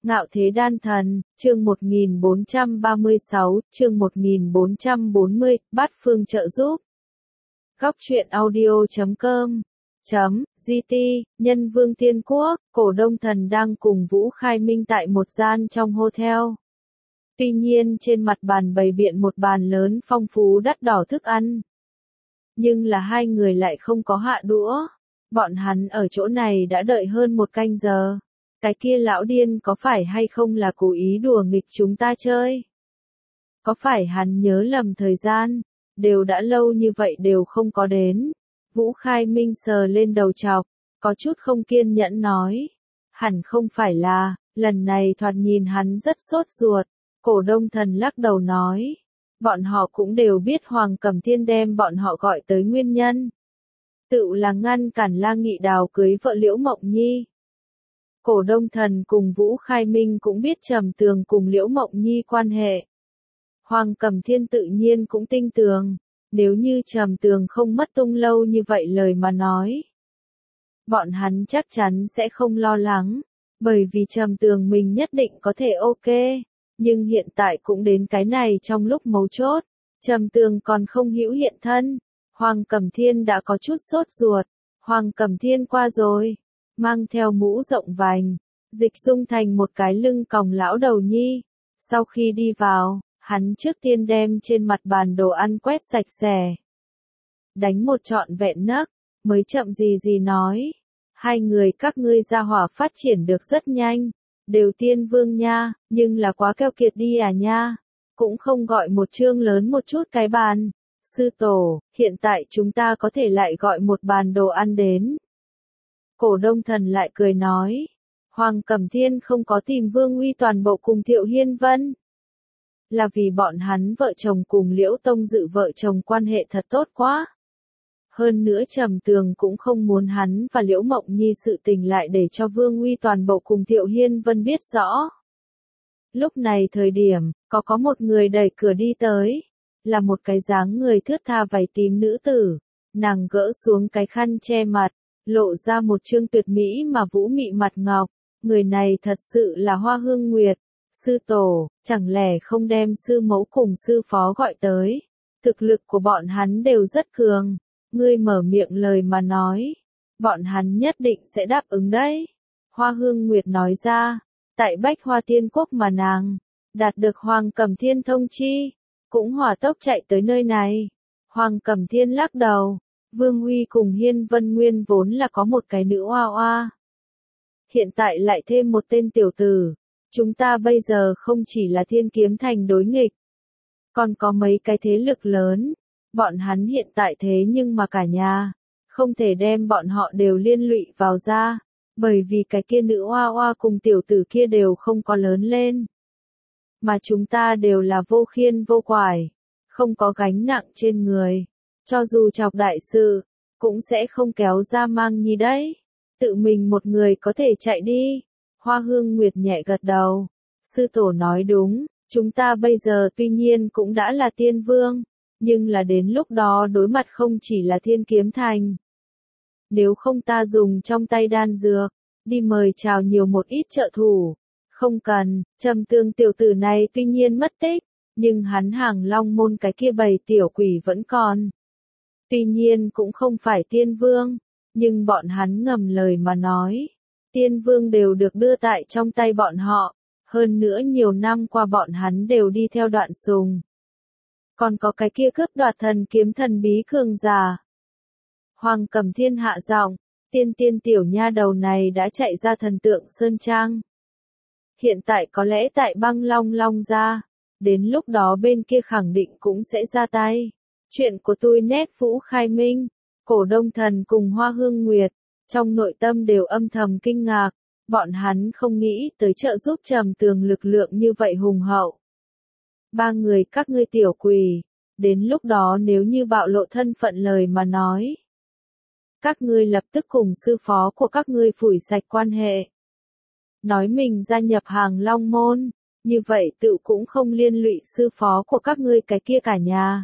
Ngạo thế đan thần, chương 1436, chương 1440, bát phương trợ giúp. Góc truyện audio.com GT, Nhân Vương Tiên Quốc, Cổ Đông Thần đang cùng Vũ Khai Minh tại một gian trong hotel. Tuy nhiên trên mặt bàn bày biện một bàn lớn phong phú đắt đỏ thức ăn. Nhưng là hai người lại không có hạ đũa. Bọn hắn ở chỗ này đã đợi hơn một canh giờ. Cái kia lão điên có phải hay không là cố ý đùa nghịch chúng ta chơi? Có phải hắn nhớ lầm thời gian? Đều đã lâu như vậy đều không có đến. Vũ Khai Minh sờ lên đầu chọc, có chút không kiên nhẫn nói. Hẳn không phải là, lần này thoạt nhìn hắn rất sốt ruột. Cổ Đông Thần lắc đầu nói. Bọn họ cũng đều biết Hoàng Cẩm Thiên đem bọn họ gọi tới nguyên nhân. Tự là ngăn cản La Nghị Đào cưới vợ Liễu Mộng Nhi. Cổ Đông Thần cùng Vũ Khai Minh cũng biết Trầm Tường cùng Liễu Mộng Nhi quan hệ. Hoàng Cẩm Thiên tự nhiên cũng tin tưởng, nếu như Trầm Tường không mất tung lâu như vậy lời mà nói. Bọn hắn chắc chắn sẽ không lo lắng, bởi vì Trầm Tường mình nhất định có thể ok, nhưng hiện tại cũng đến cái này trong lúc mấu chốt, Trầm Tường còn không hữu hiện thân, Hoàng Cẩm Thiên đã có chút sốt ruột, Hoàng Cẩm Thiên qua rồi. Mang theo mũ rộng vành, Dịch Dung thành một cái lưng còng lão đầu nhi. Sau khi đi vào, hắn trước tiên đem trên mặt bàn đồ ăn quét sạch sẽ. Đánh một trọn vẹn nấc, mới chậm gì nói. Hai người các ngươi gia hỏa phát triển được rất nhanh, đều tiên vương nha, nhưng là quá keo kiệt đi à nha. Cũng không gọi một chương lớn một chút cái bàn. Sư tổ, hiện tại chúng ta có thể lại gọi một bàn đồ ăn đến. Cổ Đông Thần lại cười nói, Hoàng Cẩm Thiên không có tìm Vương Uy toàn bộ cùng Thiệu Hiên Vân. Là vì bọn hắn vợ chồng cùng Liễu Tông Dự vợ chồng quan hệ thật tốt quá. Hơn nữa Trầm Tường cũng không muốn hắn và Liễu Mộng Nhi sự tình lại để cho Vương Uy toàn bộ cùng Thiệu Hiên Vân biết rõ. Lúc này thời điểm, có một người đẩy cửa đi tới, là một cái dáng người thướt tha váy tím nữ tử, nàng gỡ xuống cái khăn che mặt. Lộ ra một trương tuyệt mỹ mà vũ mị mặt ngọc, người này thật sự là Hoa Hương Nguyệt. Sư tổ, chẳng lẽ không đem sư mẫu cùng sư phó gọi tới? Thực lực của bọn hắn đều rất cường, ngươi mở miệng lời mà nói, bọn hắn nhất định sẽ đáp ứng đấy. Hoa Hương Nguyệt nói ra, tại Bách Hoa Tiên Quốc mà nàng đạt được Hoàng Cẩm Thiên thông chi, cũng hỏa tốc chạy tới nơi này. Hoàng Cẩm Thiên lắc đầu. Vương Uy cùng Hiên Vân Nguyên vốn là có một cái nữ oa oa. Hiện tại lại thêm một tên tiểu tử. Chúng ta bây giờ không chỉ là Thiên Kiếm Thành đối nghịch. Còn có mấy cái thế lực lớn. Bọn hắn hiện tại thế nhưng mà cả nhà. Không thể đem bọn họ đều liên lụy vào ra. Bởi vì cái kia nữ oa oa cùng tiểu tử kia đều không có lớn lên. Mà chúng ta đều là vô khiên vô quải. Không có gánh nặng trên người. Cho dù chọc đại sự, cũng sẽ không kéo ra mang nhi đấy. Tự mình một người có thể chạy đi. Hoa Hương Nguyệt nhẹ gật đầu. Sư tổ nói đúng, chúng ta bây giờ tuy nhiên cũng đã là tiên vương, nhưng là đến lúc đó đối mặt không chỉ là Thiên Kiếm Thành. Nếu không ta dùng trong tay đan dược, đi mời chào nhiều một ít trợ thủ. Không cần, Trầm Tường tiểu tử này tuy nhiên mất tích, nhưng hắn Hàng Long môn cái kia bầy tiểu quỷ vẫn còn. Tuy nhiên cũng không phải tiên vương, nhưng bọn hắn ngầm lời mà nói. Tiên vương đều được đưa tại trong tay bọn họ, hơn nữa nhiều năm qua bọn hắn đều đi theo Đoạn Sùng. Còn có cái kia cướp đoạt thần kiếm thần bí cường giả. Hoàng Cẩm Thiên hạ giọng, tiên tiểu nha đầu này đã chạy ra thần tượng Sơn Trang. Hiện tại có lẽ tại Băng Long Long ra, đến lúc đó bên kia khẳng định cũng sẽ ra tay. Chuyện của tôi nét Vũ Khai Minh, Cổ Đông Thần cùng Hoa Hương Nguyệt, trong nội tâm đều âm thầm kinh ngạc, bọn hắn không nghĩ tới trợ giúp Trầm Tường lực lượng như vậy hùng hậu. Ba người các ngươi tiểu quỷ, đến lúc đó nếu như bạo lộ thân phận lời mà nói. Các ngươi lập tức cùng sư phó của các ngươi phủi sạch quan hệ. Nói mình gia nhập Hàng Long môn, như vậy tự cũng không liên lụy sư phó của các ngươi cái kia cả nhà.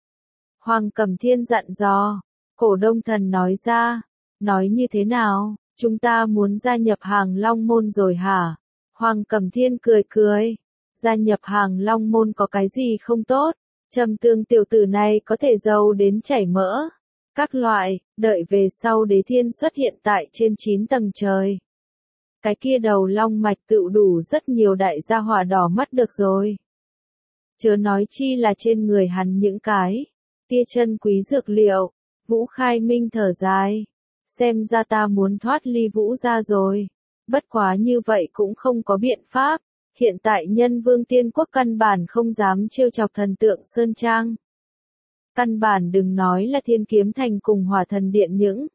Hoàng Cẩm Thiên dặn dò, Cổ Đông Thần nói ra, nói như thế nào, chúng ta muốn gia nhập Hàng Long môn rồi hả? Hoàng Cẩm Thiên cười cười. Gia nhập Hàng Long môn có cái gì không tốt? Trầm Tương tiểu tử này có thể giàu đến chảy mỡ. Các loại, đợi về sau Đế Thiên xuất hiện tại trên 9 tầng trời. Cái kia đầu long mạch tựu đủ rất nhiều đại gia hỏa đỏ mắt được rồi. Chớ nói chi là trên người hắn những cái tia chân quý dược liệu. Vũ Khai Minh thở dài. Xem ra ta muốn thoát ly Vũ ra rồi. Bất quá như vậy cũng không có biện pháp. Hiện tại Nhân Vương Tiên Quốc căn bản không dám trêu chọc thần tượng Sơn Trang. Căn bản đừng nói là Thiên Kiếm Thành cùng Hỏa Thần Điện những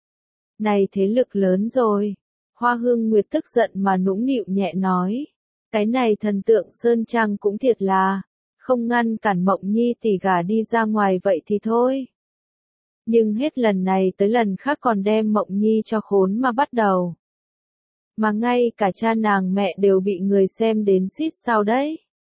này thế lực lớn rồi. Hoa Hương Nguyệt tức giận mà nũng nịu nhẹ nói. Cái này thần tượng Sơn Trang cũng thiệt là, không ngăn cản Mộng Nhi tỷ gả đi ra ngoài vậy thì thôi. Nhưng hết lần này tới lần khác còn đem Mộng Nhi cho khốn mà bắt đầu. Mà ngay cả cha nàng mẹ đều bị người xem đến xít sao đấy.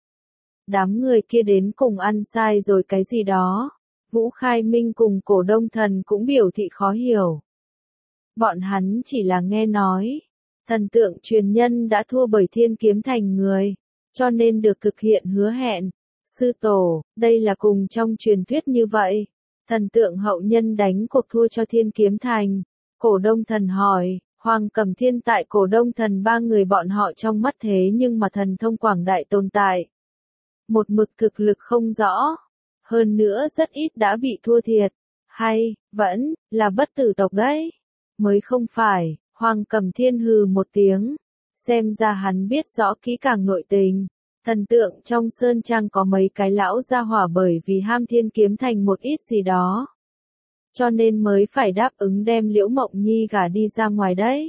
Đám người kia đến cùng ăn sai rồi cái gì đó. Vũ Khai Minh cùng Cổ Đông Thần cũng biểu thị khó hiểu. Bọn hắn chỉ là nghe nói. Thần tượng truyền nhân đã thua bởi Thiên Kiếm Thành người. Cho nên được thực hiện hứa hẹn. Sư tổ, đây là cùng trong truyền thuyết như vậy. Thần tượng hậu nhân đánh cuộc thua cho Thiên Kiếm Thành. Cổ Đông Thần hỏi. Hoàng Cẩm Thiên tại Cổ Đông Thần ba người bọn họ trong mắt thế nhưng mà thần thông quảng đại tồn tại. Một mực thực lực không rõ. Hơn nữa rất ít đã bị thua thiệt. Hay, vẫn, là bất tử tộc đấy. Mới không phải, Hoàng Cẩm Thiên hừ một tiếng. Xem ra hắn biết rõ kỹ càng nội tình. Thần tượng trong Sơn Trang có mấy cái lão gia hỏa bởi vì ham Thiên Kiếm Thành một ít gì đó. Cho nên mới phải đáp ứng đem Liễu Mộng Nhi gả đi ra ngoài đấy.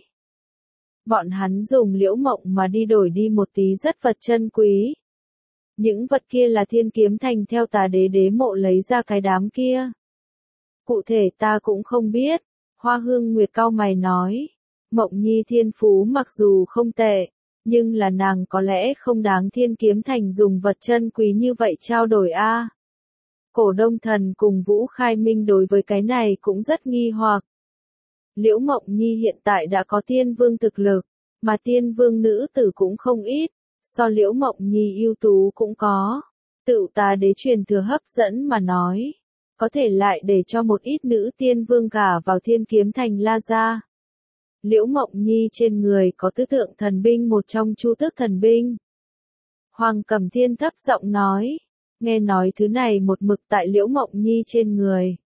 Bọn hắn dùng Liễu Mộng mà đi đổi đi một tí rất vật chân quý. Những vật kia là Thiên Kiếm Thành theo Tà Đế đế mộ lấy ra cái đám kia. Cụ thể ta cũng không biết. Hoa Hương Nguyệt cau mày nói. Mộng Nhi thiên phú mặc dù không tệ, nhưng là nàng có lẽ không đáng Thiên Kiếm Thành dùng vật chân quý như vậy trao đổi a. Cổ Đông Thần cùng Vũ Khai Minh đối với cái này cũng rất nghi hoặc. Liễu Mộng Nhi hiện tại đã có Tiên Vương thực lực, mà Tiên Vương nữ tử cũng không ít, so Liễu Mộng Nhi ưu tú cũng có. Tựu Tà Đế truyền thừa hấp dẫn mà nói, có thể lại để cho một ít nữ Tiên Vương gả vào Thiên Kiếm Thành La gia. Liễu Mộng Nhi trên người có tứ tượng thần binh một trong chu tước thần binh. Hoàng Cẩm Thiên thấp giọng nói. Nghe nói thứ này một mực tại Liễu Mộng Nhi trên người.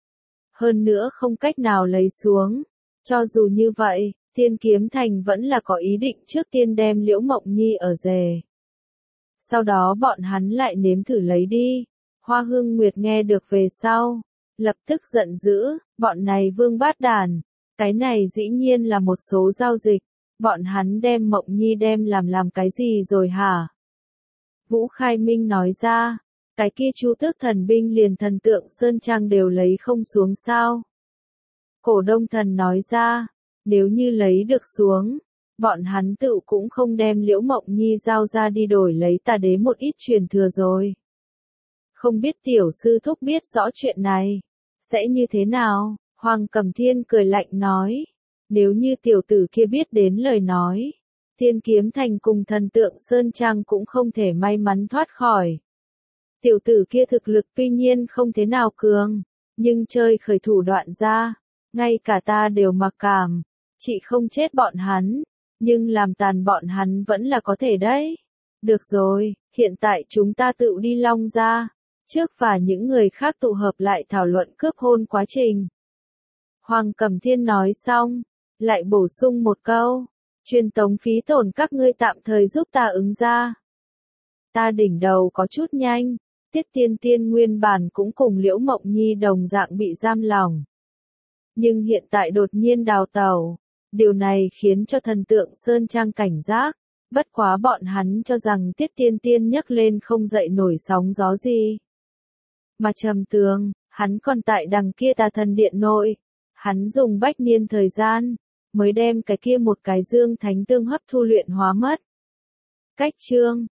Hơn nữa không cách nào lấy xuống. Cho dù như vậy, Thiên Kiếm Thành vẫn là có ý định trước tiên đem Liễu Mộng Nhi ở rể. Sau đó bọn hắn lại nếm thử lấy đi. Hoa Hương Nguyệt nghe được về sau. Lập tức giận dữ, bọn này vương bát đàn. Cái này dĩ nhiên là một số giao dịch. Bọn hắn đem Mộng Nhi đem làm cái gì rồi hả? Vũ Khai Minh nói ra. Cái kia chu tước thần binh liền thần tượng Sơn Trang đều lấy không xuống sao. Cổ Đông Thần nói ra, nếu như lấy được xuống, bọn hắn tự cũng không đem Liễu Mộng Nhi giao ra đi đổi lấy Tà Đế một ít truyền thừa rồi. Không biết tiểu sư thúc biết rõ chuyện này, sẽ như thế nào? Hoàng Cẩm Thiên cười lạnh nói, nếu như tiểu tử kia biết đến lời nói, Thiên Kiếm Thành cùng thần tượng Sơn Trang cũng không thể may mắn thoát khỏi. Tiểu tử kia thực lực tuy nhiên không thế nào cường, nhưng chơi khởi thủ đoạn ra, ngay cả ta đều mặc cảm, chị không chết bọn hắn, nhưng làm tàn bọn hắn vẫn là có thể đấy. Được rồi, hiện tại chúng ta tự đi Long ra, trước và những người khác tụ hợp lại thảo luận cướp hôn quá trình. Hoàng Cẩm Thiên nói xong, lại bổ sung một câu, truyền tống phí tổn các ngươi tạm thời giúp ta ứng ra. Ta đỉnh đầu có chút nhanh. Tiết Tiên Tiên nguyên bản cũng cùng Liễu Mộng Nhi đồng dạng bị giam lỏng. Nhưng hiện tại đột nhiên đào tẩu. Điều này khiến cho thần tượng Sơn Trang cảnh giác. Bất quá bọn hắn cho rằng Tiết Tiên Tiên nhấc lên không dậy nổi sóng gió gì. Mà Trầm Tường, hắn còn tại đằng kia Tà Thần Điện nội. Hắn dùng bách niên thời gian, mới đem cái kia một cái dương thánh tương hấp thu luyện hóa mất. Cách chương